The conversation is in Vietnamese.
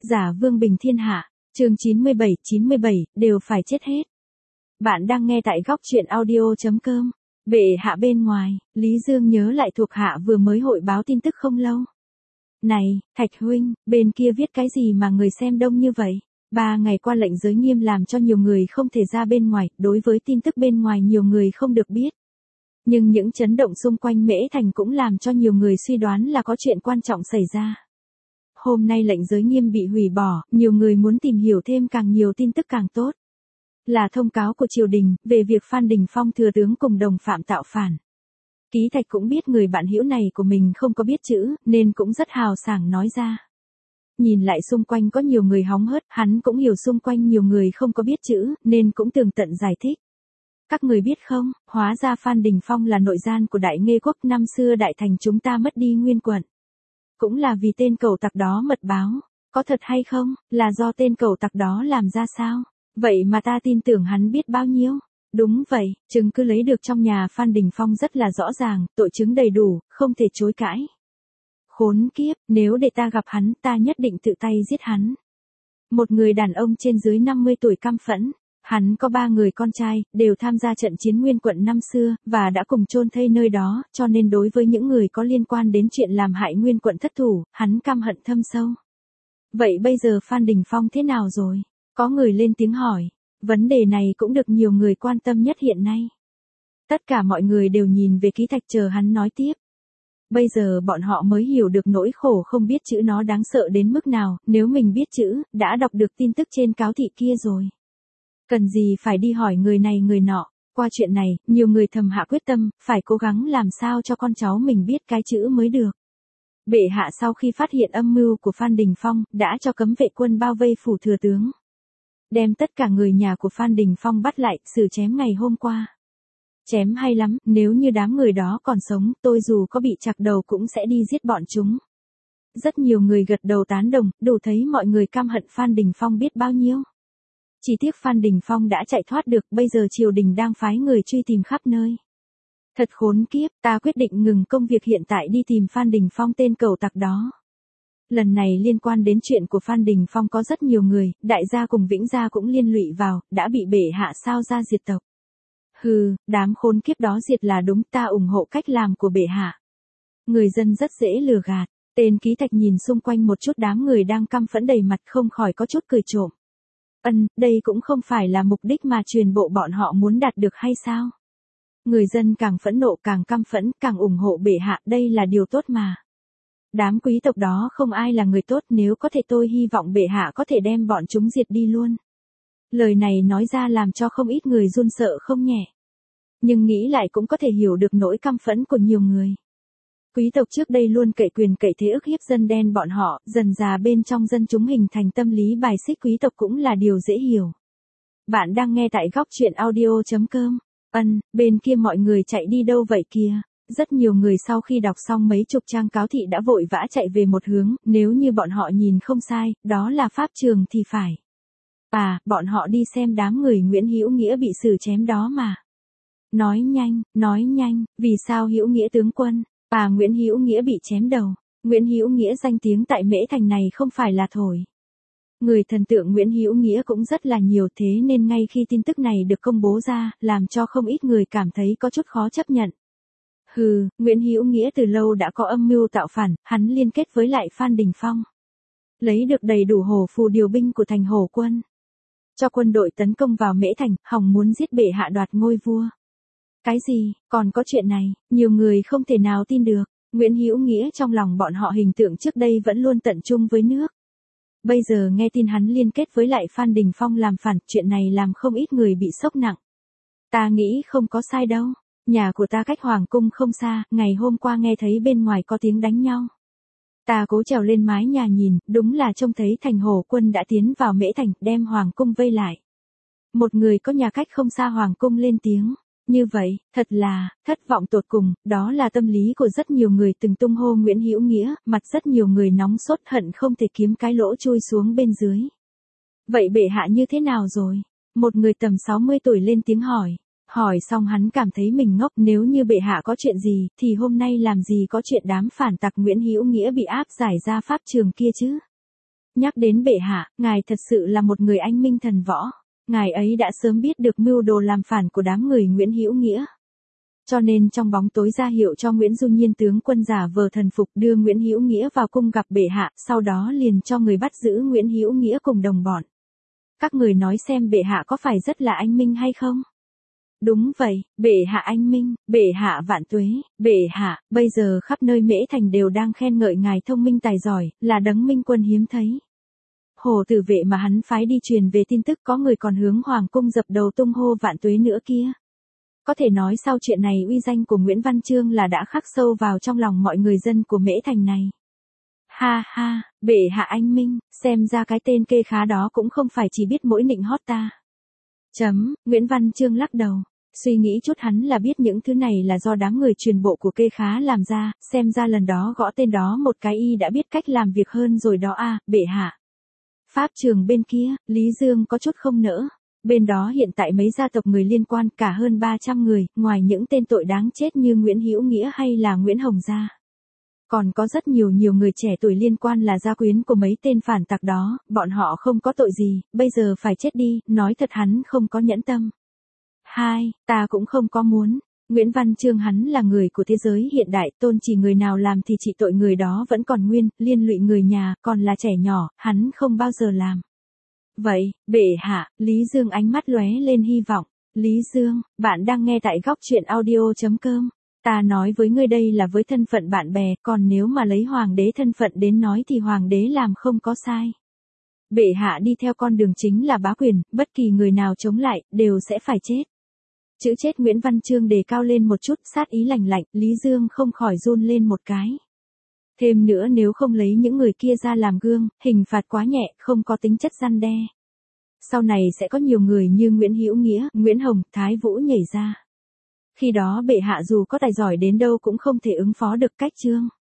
Giả vương bình thiên hạ, chương 97, đều phải chết hết. Bạn đang nghe tại góc truyện audio.com. Bệ hạ bên ngoài, Lý Dương nhớ lại thuộc hạ vừa mới hội báo tin tức không lâu. Này, Thạch huynh, bên kia viết cái gì mà người xem đông như vậy? 3 ngày qua lệnh giới nghiêm làm cho nhiều người không thể ra bên ngoài, đối với tin tức bên ngoài nhiều người không được biết. Nhưng những chấn động xung quanh Mễ Thành cũng làm cho nhiều người suy đoán là có chuyện quan trọng xảy ra. Hôm nay lệnh giới nghiêm bị hủy bỏ, nhiều người muốn tìm hiểu thêm càng nhiều tin tức càng tốt. Là thông cáo của triều đình, về việc Phan Đình Phong thừa tướng cùng đồng phạm tạo phản. Ký Thạch cũng biết người bạn hữu này của mình không có biết chữ, nên cũng rất hào sảng nói ra. Nhìn lại xung quanh có nhiều người hóng hớt, hắn cũng hiểu xung quanh nhiều người không có biết chữ, nên cũng tường tận giải thích. Các người biết không, hóa ra Phan Đình Phong là nội gian của Đại Nghê Quốc, năm xưa đại thành chúng ta mất đi nguyên quận. Cũng là vì tên cẩu tặc đó mật báo, có thật hay không, là do tên cẩu tặc đó làm ra sao? Vậy mà ta tin tưởng hắn biết bao nhiêu? Đúng vậy, chứng cứ lấy được trong nhà Phan Đình Phong rất là rõ ràng, tội chứng đầy đủ, không thể chối cãi. Khốn kiếp, nếu để ta gặp hắn, ta nhất định tự tay giết hắn. Một người đàn ông trên dưới 50 tuổi căm phẫn. Hắn có 3 người con trai, đều tham gia trận chiến nguyên quận năm xưa, và đã cùng chôn thây nơi đó, cho nên đối với những người có liên quan đến chuyện làm hại nguyên quận thất thủ, hắn căm hận thâm sâu. Vậy bây giờ Phan Đình Phong thế nào rồi? Có người lên tiếng hỏi. Vấn đề này cũng được nhiều người quan tâm nhất hiện nay. Tất cả mọi người đều nhìn về Ký Thạch chờ hắn nói tiếp. Bây giờ bọn họ mới hiểu được nỗi khổ không biết chữ nó đáng sợ đến mức nào, nếu mình biết chữ, đã đọc được tin tức trên cáo thị kia rồi. Cần gì phải đi hỏi người này người nọ, qua chuyện này, nhiều người thầm hạ quyết tâm, phải cố gắng làm sao cho con cháu mình biết cái chữ mới được. Bệ hạ sau khi phát hiện âm mưu của Phan Đình Phong, đã cho cấm vệ quân bao vây phủ thừa tướng. Đem tất cả người nhà của Phan Đình Phong bắt lại, xử chém ngày hôm qua. Chém hay lắm, nếu như đám người đó còn sống, tôi dù có bị chặt đầu cũng sẽ đi giết bọn chúng. Rất nhiều người gật đầu tán đồng, đủ thấy mọi người căm hận Phan Đình Phong biết bao nhiêu. Chỉ tiếc Phan Đình Phong đã chạy thoát được, bây giờ triều đình đang phái người truy tìm khắp nơi. Thật khốn kiếp, ta quyết định ngừng công việc hiện tại đi tìm Phan Đình Phong tên cẩu tặc đó. Lần này liên quan đến chuyện của Phan Đình Phong có rất nhiều người, đại gia cùng Vĩnh gia cũng liên lụy vào, đã bị bệ hạ sao ra diệt tộc. Hừ, đám khốn kiếp đó diệt là đúng, ta ủng hộ cách làm của bệ hạ. Người dân rất dễ lừa gạt, tên Ký Thạch nhìn xung quanh một chút đám người đang căm phẫn đầy mặt không khỏi có chút cười trộm. Đây cũng không phải là mục đích mà truyền bộ bọn họ muốn đạt được hay sao? Người dân càng phẫn nộ càng căm phẫn, càng ủng hộ bệ hạ, đây là điều tốt mà. Đám quý tộc đó không ai là người tốt, nếu có thể tôi hy vọng bệ hạ có thể đem bọn chúng diệt đi luôn. Lời này nói ra làm cho không ít người run sợ không nhẹ. Nhưng nghĩ lại cũng có thể hiểu được nỗi căm phẫn của nhiều người. Quý tộc trước đây luôn cậy quyền cậy thế ức hiếp dân đen bọn họ, dần dà bên trong dân chúng hình thành tâm lý bài xích quý tộc cũng là điều dễ hiểu. Bạn đang nghe tại góc truyện audio.com. Bên kia mọi người chạy đi đâu vậy kìa? Rất nhiều người sau khi đọc xong mấy chục trang cáo thị đã vội vã chạy về một hướng, nếu như bọn họ nhìn không sai, đó là pháp trường thì phải. Bọn họ đi xem đám người Nguyễn Hữu Nghĩa bị xử chém đó mà. Nói nhanh, vì sao Hữu Nghĩa tướng quân? Nguyễn Hữu Nghĩa bị chém đầu. Nguyễn Hữu Nghĩa danh tiếng tại Mễ Thành này không phải là thổi. Người thần tượng Nguyễn Hữu Nghĩa cũng rất là nhiều, thế nên ngay khi tin tức này được công bố ra, làm cho không ít người cảm thấy có chút khó chấp nhận. Nguyễn Hữu Nghĩa từ lâu đã có âm mưu tạo phản, hắn liên kết với lại Phan Đình Phong. Lấy được đầy đủ hổ phù điều binh của thành Hổ quân. Cho quân đội tấn công vào Mễ Thành, hòng muốn giết bệ hạ đoạt ngôi vua. Cái gì, còn có chuyện này, nhiều người không thể nào tin được. Nguyễn Hữu Nghĩa trong lòng bọn họ hình tượng trước đây vẫn luôn tận trung với nước. Bây giờ nghe tin hắn liên kết với lại Phan Đình Phong làm phản, chuyện này làm không ít người bị sốc nặng. Ta nghĩ không có sai đâu. Nhà của ta cách Hoàng cung không xa, ngày hôm qua nghe thấy bên ngoài có tiếng đánh nhau. Ta cố trèo lên mái nhà nhìn, đúng là trông thấy thành Hổ quân đã tiến vào Mễ Thành, đem Hoàng cung vây lại. Một người có nhà cách không xa Hoàng cung lên tiếng. Như vậy, thật là, thất vọng tột cùng, đó là tâm lý của rất nhiều người từng tung hô Nguyễn Hữu Nghĩa, mặt rất nhiều người nóng sốt hận không thể kiếm cái lỗ chui xuống bên dưới. Vậy bệ hạ như thế nào rồi? Một người tầm 60 tuổi lên tiếng hỏi. Hỏi xong hắn cảm thấy mình ngốc, nếu như bệ hạ có chuyện gì, thì hôm nay làm gì có chuyện đám phản tặc Nguyễn Hữu Nghĩa bị áp giải ra pháp trường kia chứ? Nhắc đến bệ hạ, ngài thật sự là một người anh minh thần võ. Ngài ấy đã sớm biết được mưu đồ làm phản của đám người Nguyễn Hữu Nghĩa. Cho nên trong bóng tối ra hiệu cho Nguyễn Du Nhiên tướng quân giả vờ thần phục đưa Nguyễn Hữu Nghĩa vào cung gặp bệ hạ, sau đó liền cho người bắt giữ Nguyễn Hữu Nghĩa cùng đồng bọn. Các người nói xem bệ hạ có phải rất là anh minh hay không? Đúng vậy, bệ hạ anh minh, bệ hạ vạn tuế, bệ hạ, bây giờ khắp nơi Mễ Thành đều đang khen ngợi ngài thông minh tài giỏi, là đấng minh quân hiếm thấy. Hồ Tử Vệ mà hắn phái đi truyền về tin tức có người còn hướng hoàng cung dập đầu tung hô vạn tuế nữa kia. Có thể nói sau chuyện này uy danh của Nguyễn Văn Chương là đã khắc sâu vào trong lòng mọi người dân của Mễ Thành này. Ha ha, bệ hạ anh minh, xem ra cái tên Kê Khá đó cũng không phải chỉ biết mỗi nịnh hót ta. Nguyễn Văn Chương lắc đầu. Suy nghĩ chút hắn là biết những thứ này là do đám người truyền bộ của Kê Khá làm ra, xem ra lần đó gõ tên đó một cái y đã biết cách làm việc hơn rồi đó a, bệ hạ. Pháp trường bên kia, Lý Dương có chút không nỡ. Bên đó hiện tại mấy gia tộc người liên quan cả hơn 300 người, ngoài những tên tội đáng chết như Nguyễn Hữu Nghĩa hay là Nguyễn Hồng Gia. Còn có rất nhiều người trẻ tuổi liên quan là gia quyến của mấy tên phản tặc đó, bọn họ không có tội gì, bây giờ phải chết đi, nói thật hắn không có nhẫn tâm. Ta cũng không có muốn. Nguyễn Văn Chương hắn là người của thế giới hiện đại, tôn chỉ người nào làm thì trị tội người đó vẫn còn nguyên, liên lụy người nhà, còn là trẻ nhỏ, hắn không bao giờ làm. Vậy, bệ hạ, Lý Dương ánh mắt lóe lên hy vọng. Lý Dương, bạn đang nghe tại góc truyện audio.com. Ta nói với ngươi đây là với thân phận bạn bè, còn nếu mà lấy hoàng đế thân phận đến nói thì hoàng đế làm không có sai. Bệ hạ đi theo con đường chính là bá quyền, bất kỳ người nào chống lại, đều sẽ phải chết. Chữ chết Nguyễn Văn Chương đề cao lên một chút, sát ý lạnh lạnh, Lý Dương không khỏi run lên một cái. Thêm nữa nếu không lấy những người kia ra làm gương, hình phạt quá nhẹ, không có tính chất răn đe. Sau này sẽ có nhiều người như Nguyễn Hữu Nghĩa, Nguyễn Hồng, Thái Vũ nhảy ra. Khi đó bệ hạ dù có tài giỏi đến đâu cũng không thể ứng phó được cách Chương.